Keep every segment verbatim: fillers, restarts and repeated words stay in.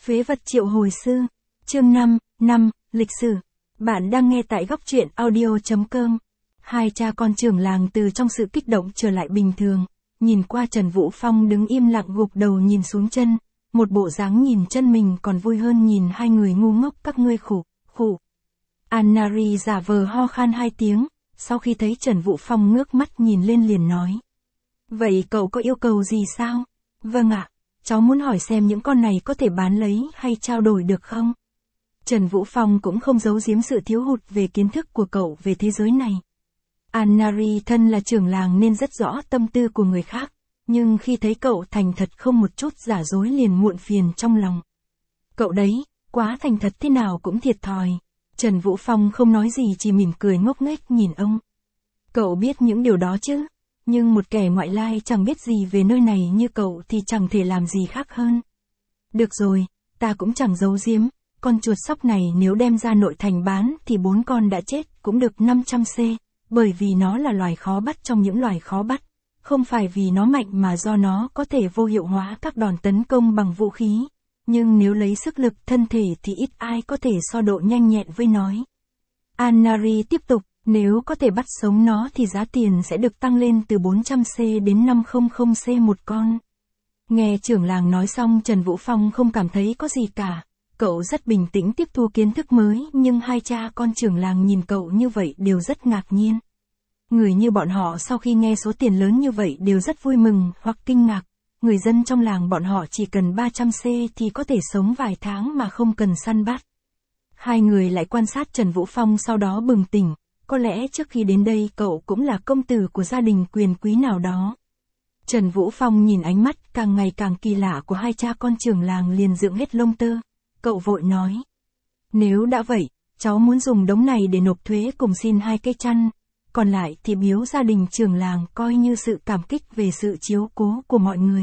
Phế vật triệu hồi sư. Chương năm, năm, lịch sử. Bạn đang nghe tại góc truyện audio chấm com. Hai cha con trưởng làng từ trong sự kích động trở lại bình thường, nhìn qua Trần Vũ Phong đứng im lặng gục đầu nhìn xuống chân, một bộ dáng nhìn chân mình còn vui hơn nhìn hai người ngu ngốc các ngươi khủ, khủ. Anna-ri giả vờ ho khan hai tiếng, sau khi thấy Trần Vũ Phong ngước mắt nhìn lên liền nói. Vậy cậu có yêu cầu gì sao? Vâng ạ, cháu muốn hỏi xem những con này có thể bán lấy hay trao đổi được không? Trần Vũ Phong cũng không giấu giếm sự thiếu hụt về kiến thức của cậu về thế giới này. Anna-ri thân là trưởng làng nên rất rõ tâm tư của người khác, nhưng khi thấy cậu thành thật không một chút giả dối liền muộn phiền trong lòng. Cậu đấy, quá thành thật thế nào cũng thiệt thòi. Trần Vũ Phong không nói gì chỉ mỉm cười ngốc nghếch nhìn ông. Cậu biết những điều đó chứ, nhưng một kẻ ngoại lai chẳng biết gì về nơi này như cậu thì chẳng thể làm gì khác hơn. Được rồi, ta cũng chẳng giấu giếm, con chuột sóc này nếu đem ra nội thành bán thì bốn con đã chết cũng được năm trăm xê, bởi vì nó là loài khó bắt trong những loài khó bắt, không phải vì nó mạnh mà do nó có thể vô hiệu hóa các đòn tấn công bằng vũ khí. Nhưng nếu lấy sức lực thân thể thì ít ai có thể so độ nhanh nhẹn với nó. Anna-ri tiếp tục, nếu có thể bắt sống nó thì giá tiền sẽ được tăng lên từ bốn trăm xê đến năm trăm xê một con. Nghe trưởng làng nói xong Trần Vũ Phong không cảm thấy có gì cả. Cậu rất bình tĩnh tiếp thu kiến thức mới nhưng hai cha con trưởng làng nhìn cậu như vậy đều rất ngạc nhiên. Người như bọn họ sau khi nghe số tiền lớn như vậy đều rất vui mừng hoặc kinh ngạc. Người dân trong làng bọn họ chỉ cần ba trăm xê thì có thể sống vài tháng mà không cần săn bắt. Hai người lại quan sát Trần Vũ Phong sau đó bừng tỉnh, có lẽ trước khi đến đây cậu cũng là công tử của gia đình quyền quý nào đó. Trần Vũ Phong nhìn ánh mắt càng ngày càng kỳ lạ của hai cha con trưởng làng liền dựng hết lông tơ, cậu vội nói. Nếu đã vậy, cháu muốn dùng đống này để nộp thuế cùng xin hai cây chăn, còn lại thì biếu gia đình trưởng làng coi như sự cảm kích về sự chiếu cố của mọi người.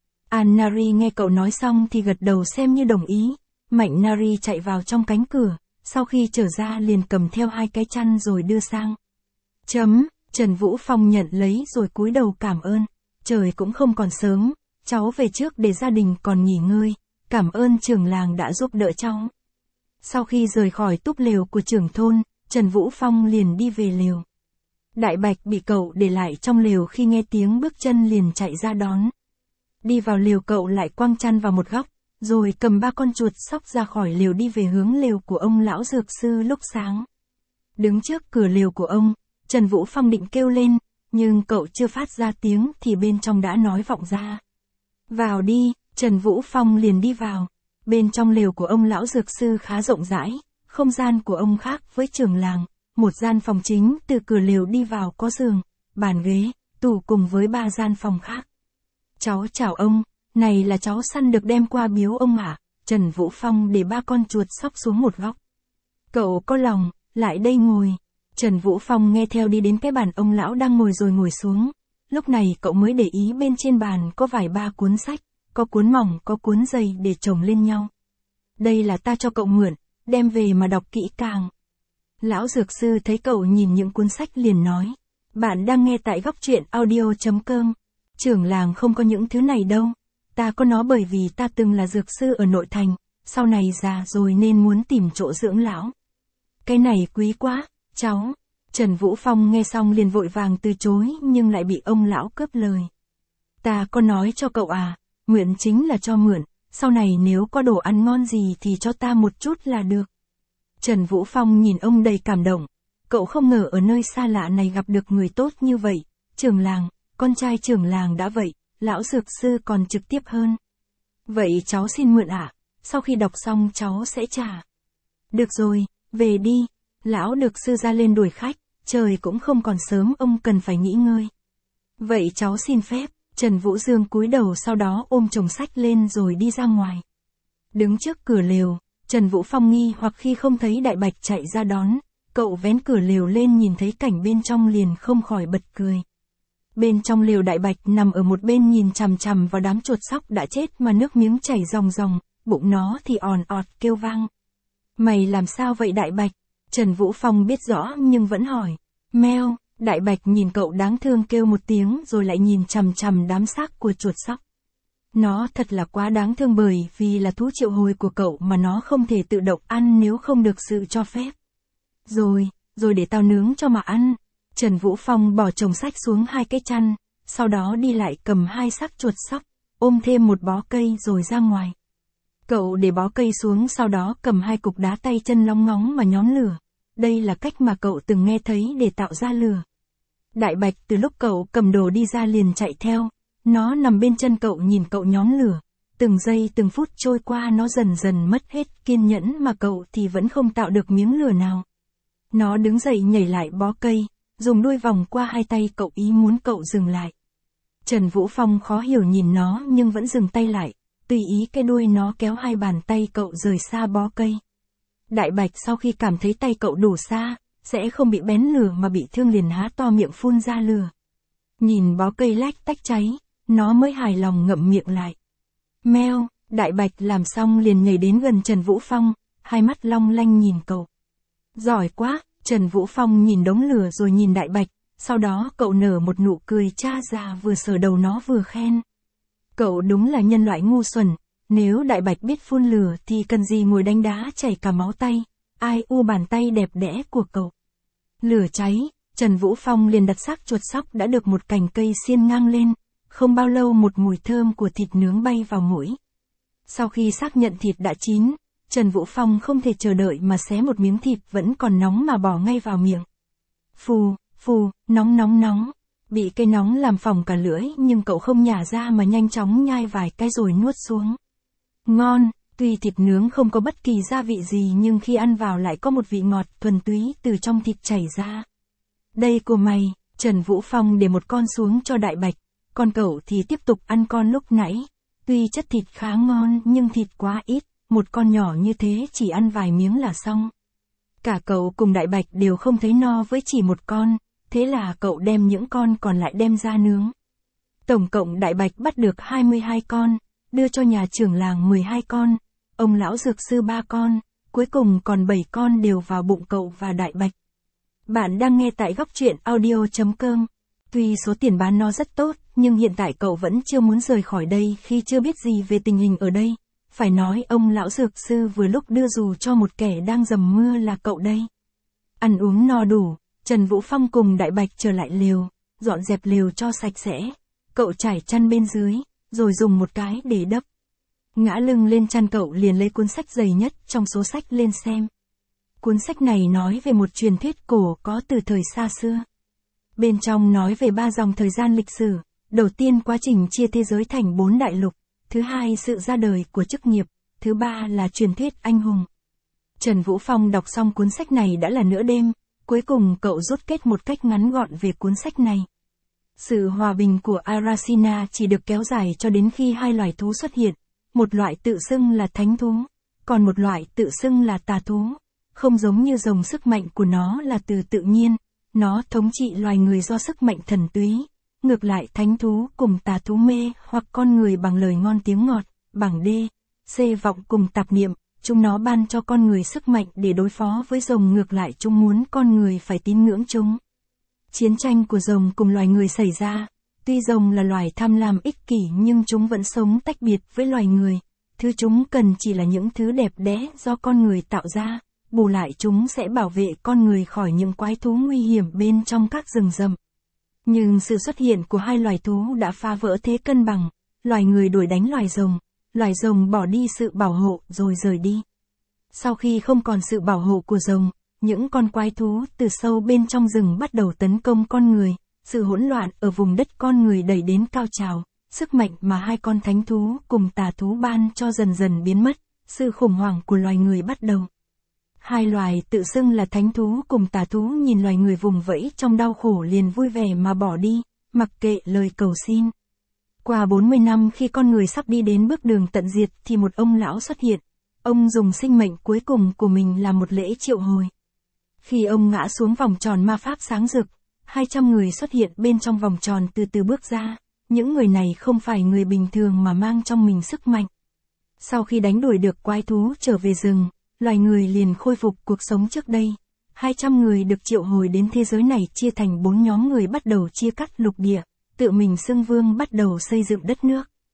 Anna-ri nghe cậu nói xong thì gật đầu xem như đồng ý, Mạnh Nari chạy vào trong cánh cửa, sau khi trở ra liền cầm theo hai cái chăn rồi đưa sang. Chấm, Trần Vũ Phong nhận lấy rồi cúi đầu cảm ơn, trời cũng không còn sớm, cháu về trước để gia đình còn nghỉ ngơi, cảm ơn trưởng làng đã giúp đỡ cháu. Sau khi rời khỏi túp lều của trưởng thôn, Trần Vũ Phong liền đi về lều. Đại Bạch bị cậu để lại trong lều khi nghe tiếng bước chân liền chạy ra đón. Đi vào lều cậu lại quăng chăn vào một góc, rồi cầm ba con chuột sóc ra khỏi lều đi về hướng lều của ông lão dược sư lúc sáng. Đứng trước cửa lều của ông, Trần Vũ Phong định kêu lên, nhưng cậu chưa phát ra tiếng thì bên trong đã nói vọng ra. Vào đi, Trần Vũ Phong liền đi vào. Bên trong lều của ông lão dược sư khá rộng rãi, không gian của ông khác với trưởng làng. Một gian phòng chính từ cửa lều đi vào có giường, bàn ghế, tủ cùng với ba gian phòng khác. Cháu chào ông, này là cháu săn được đem qua biếu ông ạ. À? Trần Vũ Phong để ba con chuột sóc xuống một góc. Cậu có lòng, lại đây ngồi. Trần Vũ Phong nghe theo đi đến cái bàn ông lão đang ngồi rồi ngồi xuống. Lúc này cậu mới để ý bên trên bàn có vài ba cuốn sách, có cuốn mỏng có cuốn dày để chồng lên nhau. Đây là ta cho cậu mượn, đem về mà đọc kỹ càng. Lão dược sư thấy cậu nhìn những cuốn sách liền nói. Bạn đang nghe tại góc truyện audio chấm com. Trưởng làng không có những thứ này đâu. Ta có nó bởi vì ta từng là dược sư ở nội thành, sau này già rồi nên muốn tìm chỗ dưỡng lão. Cái này quý quá, cháu. Trần Vũ Phong nghe xong liền vội vàng từ chối nhưng lại bị ông lão cướp lời. Ta có nói cho cậu à, mượn chính là cho mượn, sau này nếu có đồ ăn ngon gì thì cho ta một chút là được. Trần Vũ Phong nhìn ông đầy cảm động, cậu không ngờ ở nơi xa lạ này gặp được người tốt như vậy, trưởng làng, con trai trưởng làng đã vậy, lão dược sư còn trực tiếp hơn. Vậy cháu xin mượn ạ, à? Sau khi đọc xong cháu sẽ trả. Được rồi, về đi, lão dược sư ra lên đuổi khách, trời cũng không còn sớm ông cần phải nghỉ ngơi. Vậy cháu xin phép, Trần Vũ Dương cúi đầu sau đó ôm chồng sách lên rồi đi ra ngoài. Đứng trước cửa lều, Trần Vũ Phong nghi hoặc khi không thấy Đại Bạch chạy ra đón, cậu vén cửa lều lên nhìn thấy cảnh bên trong liền không khỏi bật cười. Bên trong lều Đại Bạch nằm ở một bên nhìn chằm chằm vào đám chuột sóc đã chết mà nước miếng chảy ròng ròng, bụng nó thì òn ọt kêu vang. Mày làm sao vậy Đại Bạch? Trần Vũ Phong biết rõ nhưng vẫn hỏi. Meo, Đại Bạch nhìn cậu đáng thương kêu một tiếng rồi lại nhìn chằm chằm đám xác của chuột sóc. Nó thật là quá đáng thương bởi vì là thú triệu hồi của cậu mà nó không thể tự động ăn nếu không được sự cho phép. Rồi, rồi để tao nướng cho mà ăn. Trần Vũ Phong bỏ chồng sách xuống hai cái chăn, sau đó đi lại cầm hai xác chuột sóc, ôm thêm một bó cây rồi ra ngoài. Cậu để bó cây xuống sau đó cầm hai cục đá tay chân lóng ngóng mà nhóm lửa. Đây là cách mà cậu từng nghe thấy để tạo ra lửa. Đại bạch từ lúc cậu cầm đồ đi ra liền chạy theo. Nó nằm bên chân cậu nhìn cậu nhóm lửa. Từng giây từng phút trôi qua nó dần dần mất hết kiên nhẫn mà cậu thì vẫn không tạo được miếng lửa nào. Nó đứng dậy nhảy lại bó cây, dùng đuôi vòng qua hai tay cậu ý muốn cậu dừng lại. Trần Vũ Phong khó hiểu nhìn nó nhưng vẫn dừng tay lại, tùy ý cái đuôi nó kéo hai bàn tay cậu rời xa bó cây. Đại bạch sau khi cảm thấy tay cậu đủ xa, sẽ không bị bén lửa mà bị thương liền há to miệng phun ra lửa. Nhìn bó cây lách tách cháy, nó mới hài lòng ngậm miệng lại. Meo, đại bạch làm xong liền nhảy đến gần Trần Vũ Phong, hai mắt long lanh nhìn cậu. Giỏi quá, Trần Vũ Phong nhìn đống lửa rồi nhìn đại bạch, sau đó cậu nở một nụ cười cha già vừa sờ đầu nó vừa khen. Cậu đúng là nhân loại ngu xuẩn, nếu đại bạch biết phun lửa thì cần gì ngồi đánh đá chảy cả máu tay, ai u bàn tay đẹp đẽ của cậu. Lửa cháy, Trần Vũ Phong liền đặt xác chuột sóc đã được một cành cây xiên ngang lên, không bao lâu một mùi thơm của thịt nướng bay vào mũi. Sau khi xác nhận thịt đã chín, Trần Vũ Phong không thể chờ đợi mà xé một miếng thịt vẫn còn nóng mà bỏ ngay vào miệng. Phù, phù, nóng nóng nóng, bị cây nóng làm phỏng cả lưỡi nhưng cậu không nhả ra mà nhanh chóng nhai vài cái rồi nuốt xuống. Ngon, tuy thịt nướng không có bất kỳ gia vị gì nhưng khi ăn vào lại có một vị ngọt thuần túy từ trong thịt chảy ra. Đây của mày, Trần Vũ Phong để một con xuống cho đại bạch, còn cậu thì tiếp tục ăn con lúc nãy. Tuy chất thịt khá ngon nhưng thịt quá ít, một con nhỏ như thế chỉ ăn vài miếng là xong. Cả cậu cùng đại bạch đều không thấy no với chỉ một con, thế là cậu đem những con còn lại đem ra nướng. Tổng cộng đại bạch bắt được hai mươi hai con, đưa cho nhà trưởng làng mười hai con, ông lão dược sư ba con, cuối cùng còn bảy con đều vào bụng cậu và đại bạch. Bạn đang nghe tại góc truyện audio chấm com. Tuy số tiền bán nó rất tốt, nhưng hiện tại cậu vẫn chưa muốn rời khỏi đây khi chưa biết gì về tình hình ở đây. Phải nói ông lão dược sư vừa lúc đưa dù cho một kẻ đang dầm mưa là cậu đây. Ăn uống no đủ, Trần Vũ Phong cùng đại bạch trở lại lều, dọn dẹp lều cho sạch sẽ. Cậu trải chăn bên dưới, rồi dùng một cái để đắp. Ngã lưng lên chăn cậu liền lấy cuốn sách dày nhất trong số sách lên xem. Cuốn sách này nói về một truyền thuyết cổ có từ thời xa xưa. Bên trong nói về ba dòng thời gian lịch sử, đầu tiên quá trình chia thế giới thành bốn đại lục, thứ hai sự ra đời của chức nghiệp, thứ ba là truyền thuyết anh hùng. Trần Vũ Phong đọc xong cuốn sách này đã là nửa đêm, cuối cùng cậu rút kết một cách ngắn gọn về cuốn sách này. Sự hòa bình của Arasina chỉ được kéo dài cho đến khi hai loài thú xuất hiện, một loại tự xưng là thánh thú, còn một loại tự xưng là tà thú. Không giống như rồng sức mạnh của nó là từ tự nhiên, nó thống trị loài người do sức mạnh thần túy. Ngược lại thánh thú cùng tà thú mê hoặc con người bằng lời ngon tiếng ngọt, bằng đê, xê vọng cùng tạp niệm, chúng nó ban cho con người sức mạnh để đối phó với rồng, ngược lại chúng muốn con người phải tín ngưỡng chúng. Chiến tranh của rồng cùng loài người xảy ra, tuy rồng là loài tham lam ích kỷ nhưng chúng vẫn sống tách biệt với loài người, thứ chúng cần chỉ là những thứ đẹp đẽ do con người tạo ra, bù lại chúng sẽ bảo vệ con người khỏi những quái thú nguy hiểm bên trong các rừng rậm. Nhưng sự xuất hiện của hai loài thú đã phá vỡ thế cân bằng, loài người đuổi đánh loài rồng, loài rồng bỏ đi sự bảo hộ rồi rời đi. Sau khi không còn sự bảo hộ của rồng, những con quái thú từ sâu bên trong rừng bắt đầu tấn công con người, sự hỗn loạn ở vùng đất con người đẩy đến cao trào, sức mạnh mà hai con thánh thú cùng tà thú ban cho dần dần biến mất, sự khủng hoảng của loài người bắt đầu. Hai loài tự xưng là thánh thú cùng tà thú nhìn loài người vùng vẫy trong đau khổ liền vui vẻ mà bỏ đi, mặc kệ lời cầu xin. Qua bốn mươi năm khi con người sắp đi đến bước đường tận diệt thì một ông lão xuất hiện. Ông dùng sinh mệnh cuối cùng của mình làm một lễ triệu hồi. Khi ông ngã xuống vòng tròn ma pháp sáng rực, hai trăm người xuất hiện bên trong vòng tròn từ từ bước ra. Những người này không phải người bình thường mà mang trong mình sức mạnh. Sau khi đánh đuổi được quái thú trở về rừng, loài người liền khôi phục cuộc sống trước đây. hai trăm người được triệu hồi đến thế giới này chia thành bốn nhóm người bắt đầu chia cắt lục địa, tự mình xưng vương bắt đầu xây dựng đất nước.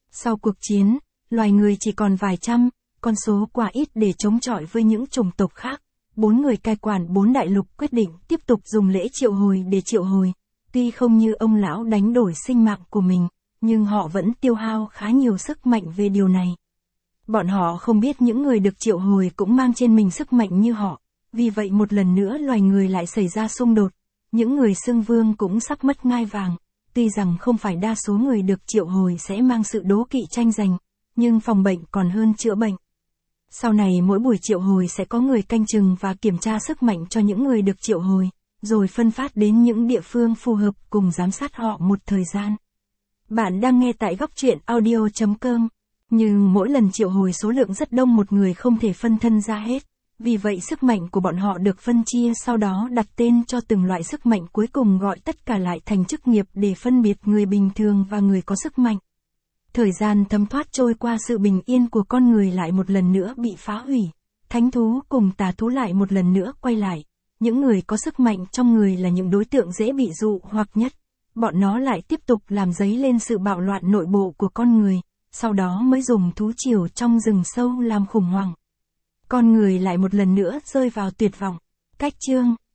Sau cuộc chiến, loài người chỉ còn vài trăm, con số quá ít để chống chọi với những chủng tộc khác. Bốn người cai quản bốn đại lục quyết định tiếp tục dùng lễ triệu hồi để triệu hồi. Tuy không như ông lão đánh đổi sinh mạng của mình, nhưng họ vẫn tiêu hao khá nhiều sức mạnh về điều này. Bọn họ không biết những người được triệu hồi cũng mang trên mình sức mạnh như họ. Vì vậy một lần nữa loài người lại xảy ra xung đột. Những người xưng vương cũng sắp mất ngai vàng. Tuy rằng không phải đa số người được triệu hồi sẽ mang sự đố kỵ tranh giành, nhưng phòng bệnh còn hơn chữa bệnh. Sau này mỗi buổi triệu hồi sẽ có người canh chừng và kiểm tra sức mạnh cho những người được triệu hồi, rồi phân phát đến những địa phương phù hợp cùng giám sát họ một thời gian. Bạn đang nghe tại góc truyện audio chấm com. Nhưng mỗi lần triệu hồi số lượng rất đông, một người không thể phân thân ra hết. Vì vậy sức mạnh của bọn họ được phân chia, sau đó đặt tên cho từng loại sức mạnh, cuối cùng gọi tất cả lại thành chức nghiệp để phân biệt người bình thường và người có sức mạnh. Thời gian thấm thoát trôi qua, sự bình yên của con người lại một lần nữa bị phá hủy. Thánh thú cùng tà thú lại một lần nữa quay lại. Những người có sức mạnh trong người là những đối tượng dễ bị dụ hoặc nhất. Bọn nó lại tiếp tục làm dấy lên sự bạo loạn nội bộ của con người, sau đó mới dùng thú triều trong rừng sâu làm khủng hoảng. Con người lại một lần nữa rơi vào tuyệt vọng. Cách chương